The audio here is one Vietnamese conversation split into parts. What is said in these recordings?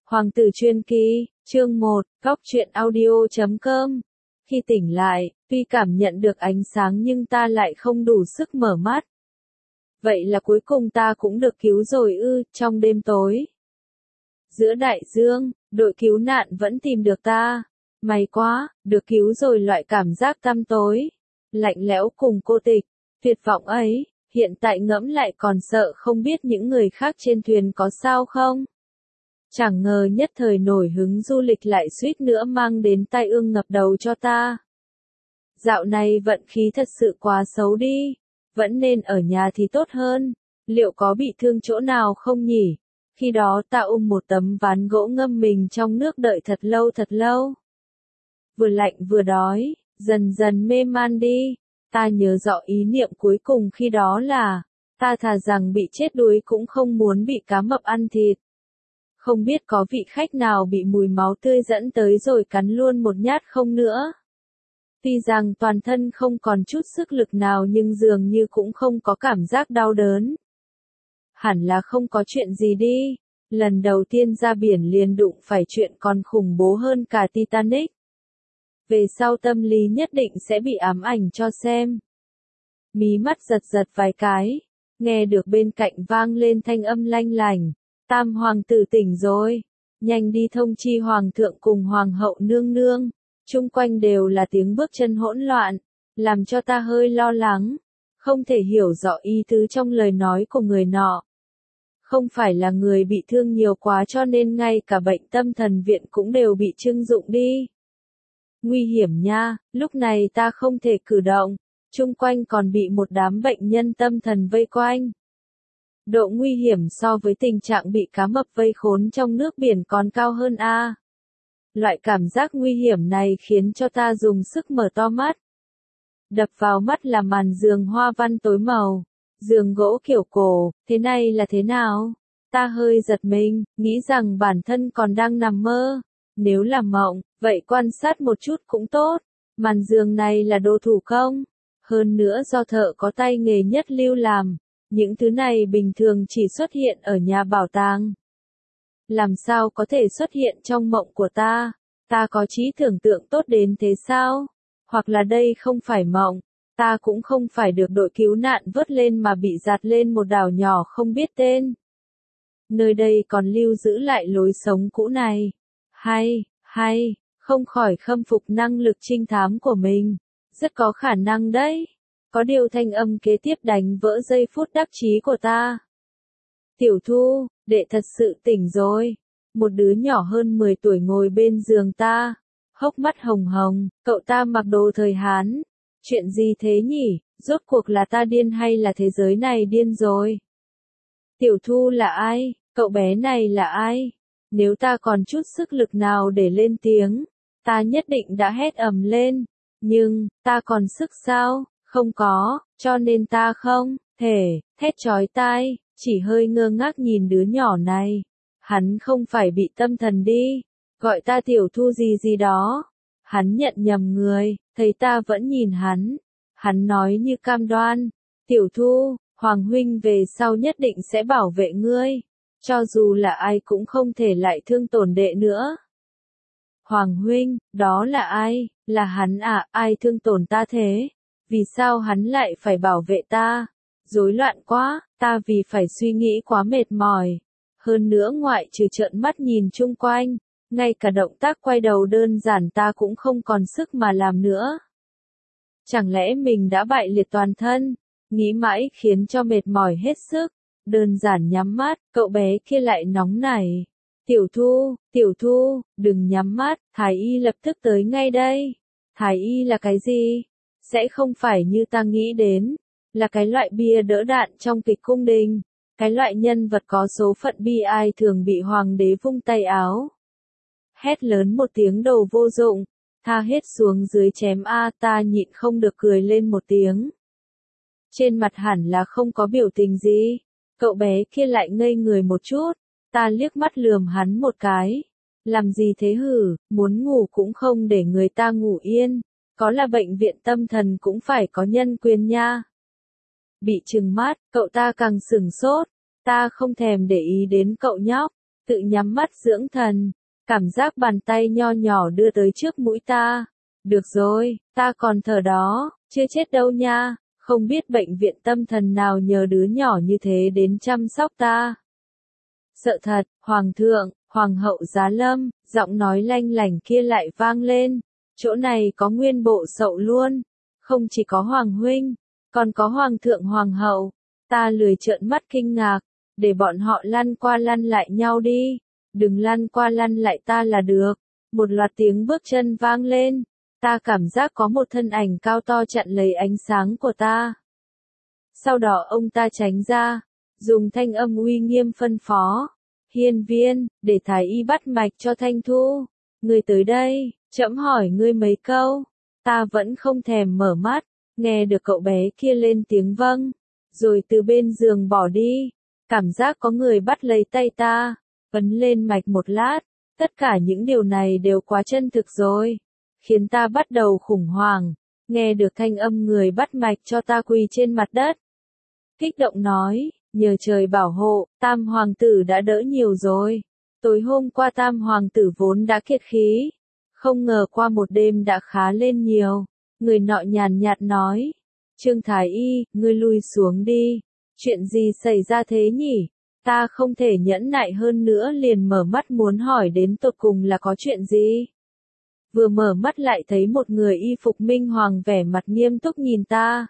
Hoàng tử truyền kỳ, chương 1, góc truyện audio.com. Khi tỉnh lại, tuy cảm nhận được ánh sáng nhưng ta lại không đủ sức mở mắt. Vậy là cuối cùng ta cũng được cứu rồi ư, trong đêm tối. Giữa đại dương, đội cứu nạn vẫn tìm được ta. May quá, được cứu rồi loại cảm giác tăm tối, lạnh lẽo cùng cô tịch, tuyệt vọng ấy, hiện tại ngẫm lại còn sợ không biết những người khác trên thuyền có sao không. Chẳng ngờ nhất thời nổi hứng du lịch lại suýt nữa mang đến tai ương ngập đầu cho ta. Dạo này vận khí thật sự quá xấu đi, vẫn nên ở nhà thì tốt hơn, liệu có bị thương chỗ nào không nhỉ? Khi đó ta một tấm ván gỗ ngâm mình trong nước đợi thật lâu. Vừa lạnh vừa đói, dần dần mê man đi, ta nhớ rõ ý niệm cuối cùng khi đó là, ta thà rằng bị chết đuối cũng không muốn bị cá mập ăn thịt. Không biết có vị khách nào bị mùi máu tươi dẫn tới rồi cắn luôn một nhát không nữa. Tuy rằng toàn thân không còn chút sức lực nào nhưng dường như cũng không có cảm giác đau đớn. Hẳn là không có chuyện gì đi, lần đầu tiên ra biển liền đụng phải chuyện còn khủng bố hơn cả Titanic. Về sau tâm lý nhất định sẽ bị ám ảnh cho xem. Mí mắt giật vài cái, nghe được bên cạnh vang lên thanh âm lanh lành. Tam hoàng tử tỉnh rồi, nhanh đi thông chi hoàng thượng cùng hoàng hậu nương nương. Chung quanh đều là tiếng bước chân hỗn loạn, làm cho ta hơi lo lắng, không thể hiểu rõ ý tứ trong lời nói của người nọ. Không phải là người bị thương nhiều quá cho nên ngay cả bệnh tâm thần viện cũng đều bị trưng dụng đi. Nguy hiểm nha, lúc này ta không thể cử động, chung quanh còn bị một đám bệnh nhân tâm thần vây quanh. Độ nguy hiểm so với tình trạng bị cá mập vây khốn trong nước biển còn cao hơn a. Loại cảm giác nguy hiểm này khiến cho ta dùng sức mở to mắt. Đập vào mắt là màn giường hoa văn tối màu, giường gỗ kiểu cổ, thế này là thế nào? Ta hơi giật mình, nghĩ rằng bản thân còn đang nằm mơ. Nếu là mộng, vậy quan sát một chút cũng tốt. Màn giường này là đồ thủ công, hơn nữa do thợ có tay nghề nhất lưu làm. Những thứ này bình thường chỉ xuất hiện ở nhà bảo tàng. Làm sao có thể xuất hiện trong mộng của ta? Ta có trí tưởng tượng tốt đến thế sao? Hoặc là đây không phải mộng, ta cũng không phải được đội cứu nạn vớt lên mà bị dạt lên một đảo nhỏ không biết tên. Nơi đây còn lưu giữ lại lối sống cũ này. Hay, không khỏi khâm phục năng lực trinh thám của mình. Rất có khả năng đấy. Có điều thanh âm kế tiếp đánh vỡ giây phút đắc chí của ta. Tiểu Thu, đệ thật sự tỉnh rồi. Một đứa nhỏ hơn 10 tuổi ngồi bên giường ta, hốc mắt hồng hồng, cậu ta mặc đồ thời Hán. Chuyện gì thế nhỉ, rốt cuộc là ta điên hay là thế giới này điên rồi? Tiểu Thu là ai, cậu bé này là ai? Nếu ta còn chút sức lực nào để lên tiếng, ta nhất định đã hét ầm lên. Nhưng, ta còn sức sao? Không có, cho nên ta không thể thét chói tai, chỉ hơi ngơ ngác nhìn đứa nhỏ này. Hắn không phải bị tâm thần đi, gọi ta Tiểu Thu gì đó. Hắn nhận nhầm người, thấy ta vẫn nhìn hắn. Hắn nói như cam đoan, Tiểu Thu, Hoàng huynh về sau nhất định sẽ bảo vệ ngươi, cho dù là ai cũng không thể lại thương tổn đệ nữa. Hoàng huynh, đó là ai? Là hắn à? Ai thương tổn ta thế? Vì sao hắn lại phải bảo vệ ta? Rối loạn quá, ta vì phải suy nghĩ quá mệt mỏi. Hơn nữa ngoại trừ trợn mắt nhìn chung quanh, ngay cả động tác quay đầu đơn giản ta cũng không còn sức mà làm nữa. Chẳng lẽ mình đã bại liệt toàn thân? Nghĩ mãi khiến cho mệt mỏi hết sức. Đơn giản nhắm mắt, cậu bé kia lại nóng nảy. Tiểu Thu, đừng nhắm mắt, Thái y lập tức tới ngay đây. Thái y là cái gì? Sẽ không phải như ta nghĩ đến, là cái loại bia đỡ đạn trong kịch cung đình, cái loại nhân vật có số phận bi ai thường bị hoàng đế vung tay áo. Hét lớn một tiếng đồ vô dụng, tha hết xuống dưới chém a, ta nhịn không được cười lên một tiếng. Trên mặt hẳn là không có biểu tình gì, cậu bé kia lại ngây người một chút, ta liếc mắt lườm hắn một cái. Làm gì thế hử, muốn ngủ cũng không để người ta ngủ yên. Có là bệnh viện tâm thần cũng phải có nhân quyền nha. Bị trừng mắt, cậu ta càng sửng sốt. Ta không thèm để ý đến cậu nhóc. tự nhắm mắt dưỡng thần, cảm giác bàn tay nho nhỏ đưa tới trước mũi ta. Được rồi, ta còn thở đó, chưa chết đâu nha, không biết bệnh viện tâm thần nào nhờ đứa nhỏ như thế đến chăm sóc ta. Sợ thật, Hoàng thượng, Hoàng hậu giá lâm, giọng nói lanh lảnh kia lại vang lên, chỗ này có nguyên bộ sậu luôn, không chỉ có Hoàng huynh, còn có Hoàng thượng Hoàng hậu, ta lười trợn mắt kinh ngạc, để bọn họ lăn qua lăn lại nhau đi, đừng lăn qua lăn lại ta là được. Một loạt tiếng bước chân vang lên, ta cảm giác có một thân ảnh cao to chặn lấy ánh sáng của ta. Sau đó ông ta tránh ra, dùng thanh âm uy nghiêm phân phó, Hiên Viên, để thái y bắt mạch cho Thanh Thu, ngươi tới đây, trẫm hỏi ngươi mấy câu. Ta vẫn không thèm mở mắt, nghe được cậu bé kia lên tiếng vâng, rồi từ bên giường bỏ đi, cảm giác có người bắt lấy tay ta, ấn lên mạch một lát, tất cả những điều này đều quá chân thực rồi, khiến ta bắt đầu khủng hoảng, nghe được thanh âm người bắt mạch cho ta quỳ trên mặt đất. Kích động nói, nhờ trời bảo hộ, Tam hoàng tử đã đỡ nhiều rồi. Tối hôm qua Tam hoàng tử vốn đã kiệt khí, không ngờ qua một đêm đã khá lên nhiều. Người nọ nhàn nhạt nói, Trương Thái Y, ngươi lui xuống đi. Chuyện gì xảy ra thế nhỉ? Ta không thể nhẫn nại hơn nữa liền mở mắt muốn hỏi đến tột cùng là có chuyện gì. Vừa mở mắt lại thấy một người y phục minh hoàng vẻ mặt nghiêm túc nhìn ta.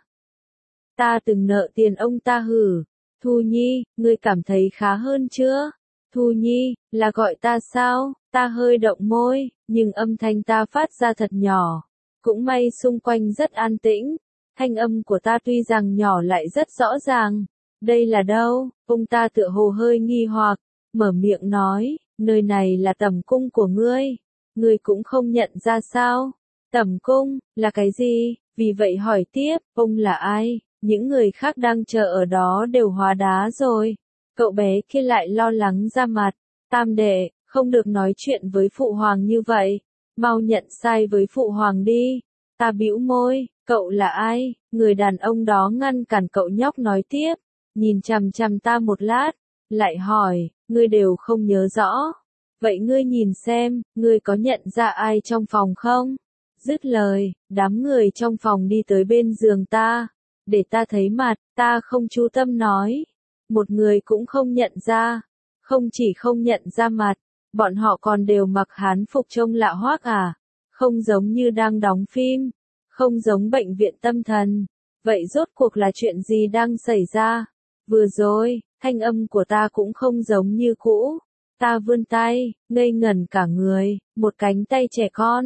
Ta từng nợ tiền ông ta hử. Thu Nhi, ngươi cảm thấy khá hơn chưa? Thu Nhi, là gọi ta sao? Ta hơi động môi, nhưng âm thanh ta phát ra thật nhỏ. Cũng may xung quanh rất an tĩnh. Thanh âm của ta tuy rằng nhỏ lại rất rõ ràng. Đây là đâu? Ông ta tựa hồ hơi nghi hoặc, mở miệng nói, nơi này là tẩm cung của ngươi. Ngươi cũng không nhận ra sao? Tẩm cung, là cái gì? Vì vậy hỏi tiếp, ông là ai? Những người khác đang chờ ở đó đều hóa đá rồi. Cậu bé kia lại lo lắng ra mặt. Tam đệ, không được nói chuyện với phụ hoàng như vậy. Mau nhận sai với phụ hoàng đi. Ta bĩu môi, cậu là ai? Người đàn ông đó ngăn cản cậu nhóc nói tiếp. Nhìn chằm chằm ta một lát. Lại hỏi, ngươi đều không nhớ rõ. Vậy ngươi nhìn xem, ngươi có nhận ra ai trong phòng không? Dứt lời, đám người trong phòng đi tới bên giường ta. Để ta thấy mặt, ta không chú tâm nói. Một người cũng không nhận ra. Không chỉ không nhận ra mặt, bọn họ còn đều mặc hán phục trông lạ hoắc à. Không giống như đang đóng phim. Không giống bệnh viện tâm thần. Vậy rốt cuộc là chuyện gì đang xảy ra? Vừa rồi, thanh âm của ta cũng không giống như cũ. Ta vươn tay, ngây ngẩn cả người, một cánh tay trẻ con.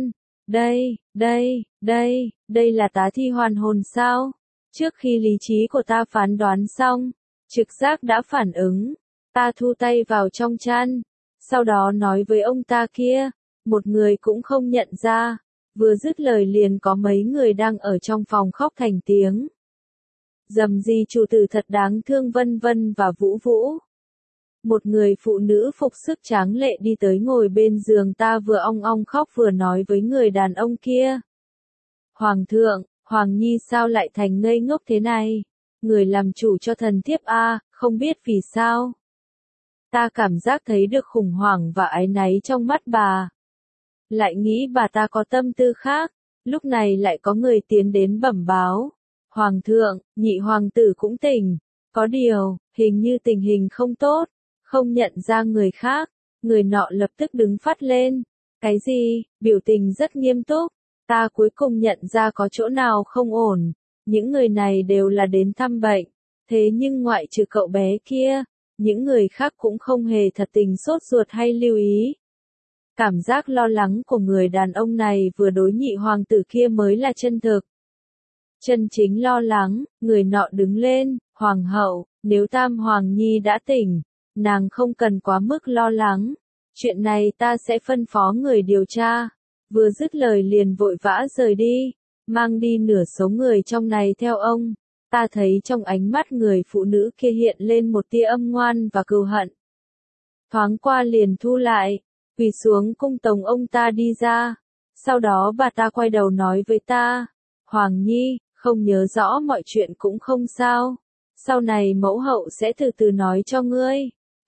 Đây là tá thi hoàn hồn sao? Trước khi lý trí của ta phán đoán xong, trực giác đã phản ứng. Ta thu tay vào trong chăn, sau đó nói với ông ta kia, một người cũng không nhận ra. Vừa dứt lời liền có mấy người đang ở trong phòng khóc thành tiếng. Dầm gì chủ tử thật đáng thương Vân Vân và Vũ Vũ. Một người phụ nữ phục sức tráng lệ đi tới ngồi bên giường ta vừa ong ong khóc vừa nói với người đàn ông kia. Hoàng thượng, Hoàng Nhi sao lại thành ngây ngốc thế này? Người làm chủ cho thần thiếp không biết vì sao. Ta cảm giác thấy được khủng hoảng và áy náy trong mắt bà. Lại nghĩ bà ta có tâm tư khác, lúc này lại có người tiến đến bẩm báo. Hoàng thượng, nhị hoàng tử cũng tỉnh, có điều, hình như tình hình không tốt, không nhận ra người khác. Người nọ lập tức đứng phát lên. Cái gì? Biểu tình rất nghiêm túc. Ta cuối cùng nhận ra có chỗ nào không ổn. Những người này đều là đến thăm bệnh. Thế nhưng ngoại trừ cậu bé kia, những người khác cũng không hề thật tình sốt ruột hay lưu ý. Cảm giác lo lắng của người đàn ông này vừa đối nhị hoàng tử kia mới là chân thực. Chân chính lo lắng, người nọ đứng lên, Hoàng hậu, nếu Tam Hoàng Nhi đã tỉnh, nàng không cần quá mức lo lắng. Chuyện này ta sẽ phân phó người điều tra. Vừa dứt lời liền vội vã rời đi, mang đi nửa số người trong này theo ông. Ta thấy trong ánh mắt người phụ nữ kia hiện lên một tia âm ngoan và cừu hận. Thoáng qua liền thu lại, quỳ xuống cung tống ông ta đi ra. Sau đó bà ta quay đầu nói với ta, Hoàng Nhi, không nhớ rõ mọi chuyện cũng không sao. Sau này mẫu hậu sẽ từ từ nói cho ngươi.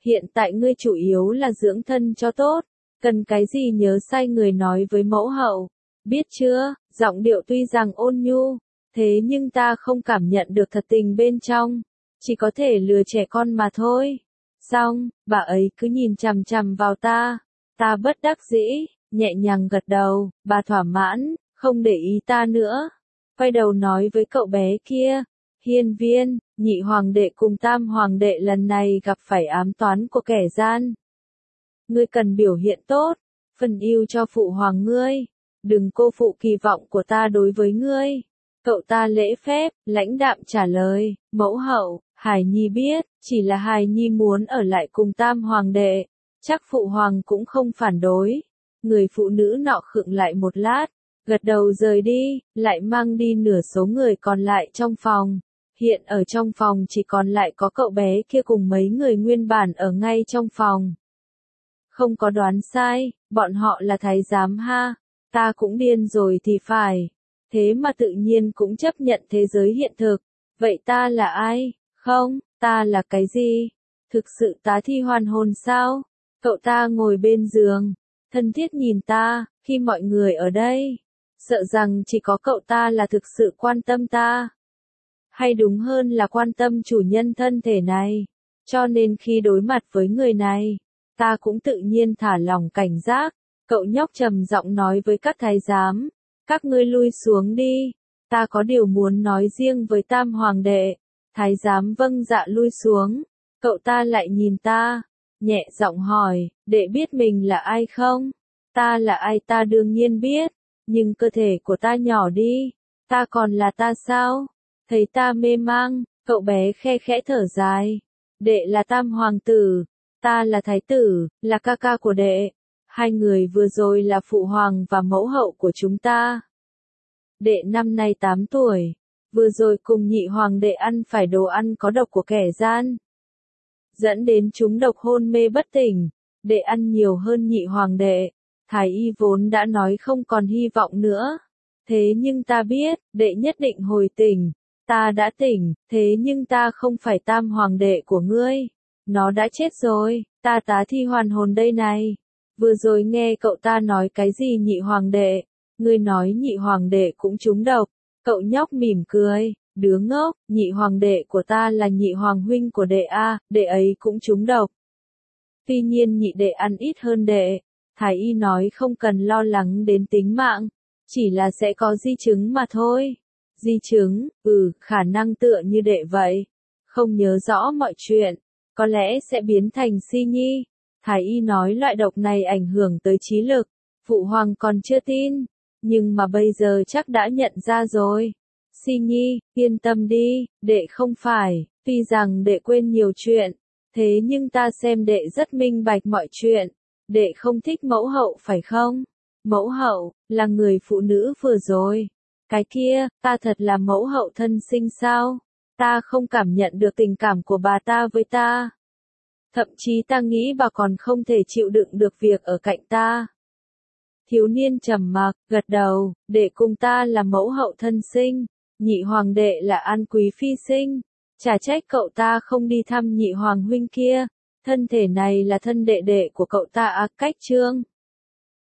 hiện tại ngươi chủ yếu là dưỡng thân cho tốt, cần cái gì nhớ sai người nói với mẫu hậu, biết chưa? Giọng điệu tuy rằng ôn nhu, thế nhưng ta không cảm nhận được thật tình bên trong, chỉ có thể lừa trẻ con mà thôi. Xong, bà ấy cứ nhìn chằm chằm vào ta bất đắc dĩ, nhẹ nhàng gật đầu, bà thỏa mãn, không để ý ta nữa. Quay đầu nói với cậu bé kia, Hiên Viên, nhị hoàng đệ cùng tam hoàng đệ lần này gặp phải ám toán của kẻ gian. Ngươi cần biểu hiện tốt, phần yêu cho phụ hoàng ngươi, đừng cô phụ kỳ vọng của ta đối với ngươi. Cậu ta lễ phép, lãnh đạm trả lời, mẫu hậu, Hải Nhi biết, chỉ là Hải Nhi muốn ở lại cùng tam hoàng đệ, chắc phụ hoàng cũng không phản đối. Người phụ nữ nọ khựng lại một lát, gật đầu rời đi, lại mang đi nửa số người còn lại trong phòng. Hiện ở trong phòng chỉ còn lại có cậu bé kia cùng mấy người nguyên bản ở ngay trong phòng. Không có đoán sai, bọn họ là thái giám ha, ta cũng điên rồi thì phải. Thế mà tự nhiên cũng chấp nhận thế giới hiện thực. Vậy ta là ai? Không, ta là cái gì? Thực sự tá thi hoàn hồn sao? Cậu ta ngồi bên giường, thân thiết nhìn ta, khi mọi người ở đây, sợ rằng chỉ có cậu ta là thực sự quan tâm ta. Hay đúng hơn là quan tâm chủ nhân thân thể này. Cho nên khi đối mặt với người này, ta cũng tự nhiên thả lỏng cảnh giác. Cậu nhóc trầm giọng nói với các thái giám, các ngươi lui xuống đi, ta có điều muốn nói riêng với tam hoàng đệ. Thái giám vâng dạ lui xuống, cậu ta lại nhìn ta, nhẹ giọng hỏi, đệ biết mình là ai không? Ta là ai ta đương nhiên biết, nhưng cơ thể của ta nhỏ đi, ta còn là ta sao? Thấy ta mê mang, cậu bé khe khẽ thở dài, đệ là tam hoàng tử, ta là thái tử, là ca ca của đệ. Hai người vừa rồi là phụ hoàng và mẫu hậu của chúng ta. Đệ năm nay 8 tuổi, vừa rồi cùng nhị hoàng đệ ăn phải đồ ăn có độc của kẻ gian, dẫn đến chúng độc hôn mê bất tỉnh. Đệ ăn nhiều hơn nhị hoàng đệ, thái y vốn đã nói không còn hy vọng nữa. Thế nhưng ta biết, đệ nhất định hồi tỉnh. Ta đã tỉnh, thế nhưng ta không phải tam hoàng đệ của ngươi. Nó đã chết rồi, ta tá thi hoàn hồn đây này. Vừa rồi nghe cậu ta nói cái gì nhị hoàng đệ, ngươi nói nhị hoàng đệ cũng trúng độc. Cậu nhóc mỉm cười, đứa ngốc, nhị hoàng đệ của ta là nhị hoàng huynh của đệ a, đệ ấy cũng trúng độc. Tuy nhiên nhị đệ ăn ít hơn đệ, thái y nói không cần lo lắng đến tính mạng, chỉ là sẽ có di chứng mà thôi. Di chứng, khả năng tựa như đệ vậy. Không nhớ rõ mọi chuyện, có lẽ sẽ biến thành si nhi. Thái y nói loại độc này ảnh hưởng tới trí lực, phụ hoàng còn chưa tin, nhưng mà bây giờ chắc đã nhận ra rồi. Si nhi, yên tâm đi, đệ không phải, tuy rằng đệ quên nhiều chuyện, thế nhưng ta xem đệ rất minh bạch mọi chuyện. Đệ không thích mẫu hậu phải không? Mẫu hậu, là người phụ nữ vừa rồi. Cái kia, ta thật là mẫu hậu thân sinh sao? Ta không cảm nhận được tình cảm của bà ta với ta. Thậm chí ta nghĩ bà còn không thể chịu đựng được việc ở cạnh ta. Thiếu niên trầm mặc, gật đầu, đệ cùng ta là mẫu hậu thân sinh, nhị hoàng đệ là an quý phi sinh. Chả trách cậu ta không đi thăm nhị hoàng huynh kia, thân thể này là thân đệ đệ của cậu ta à, cách trương.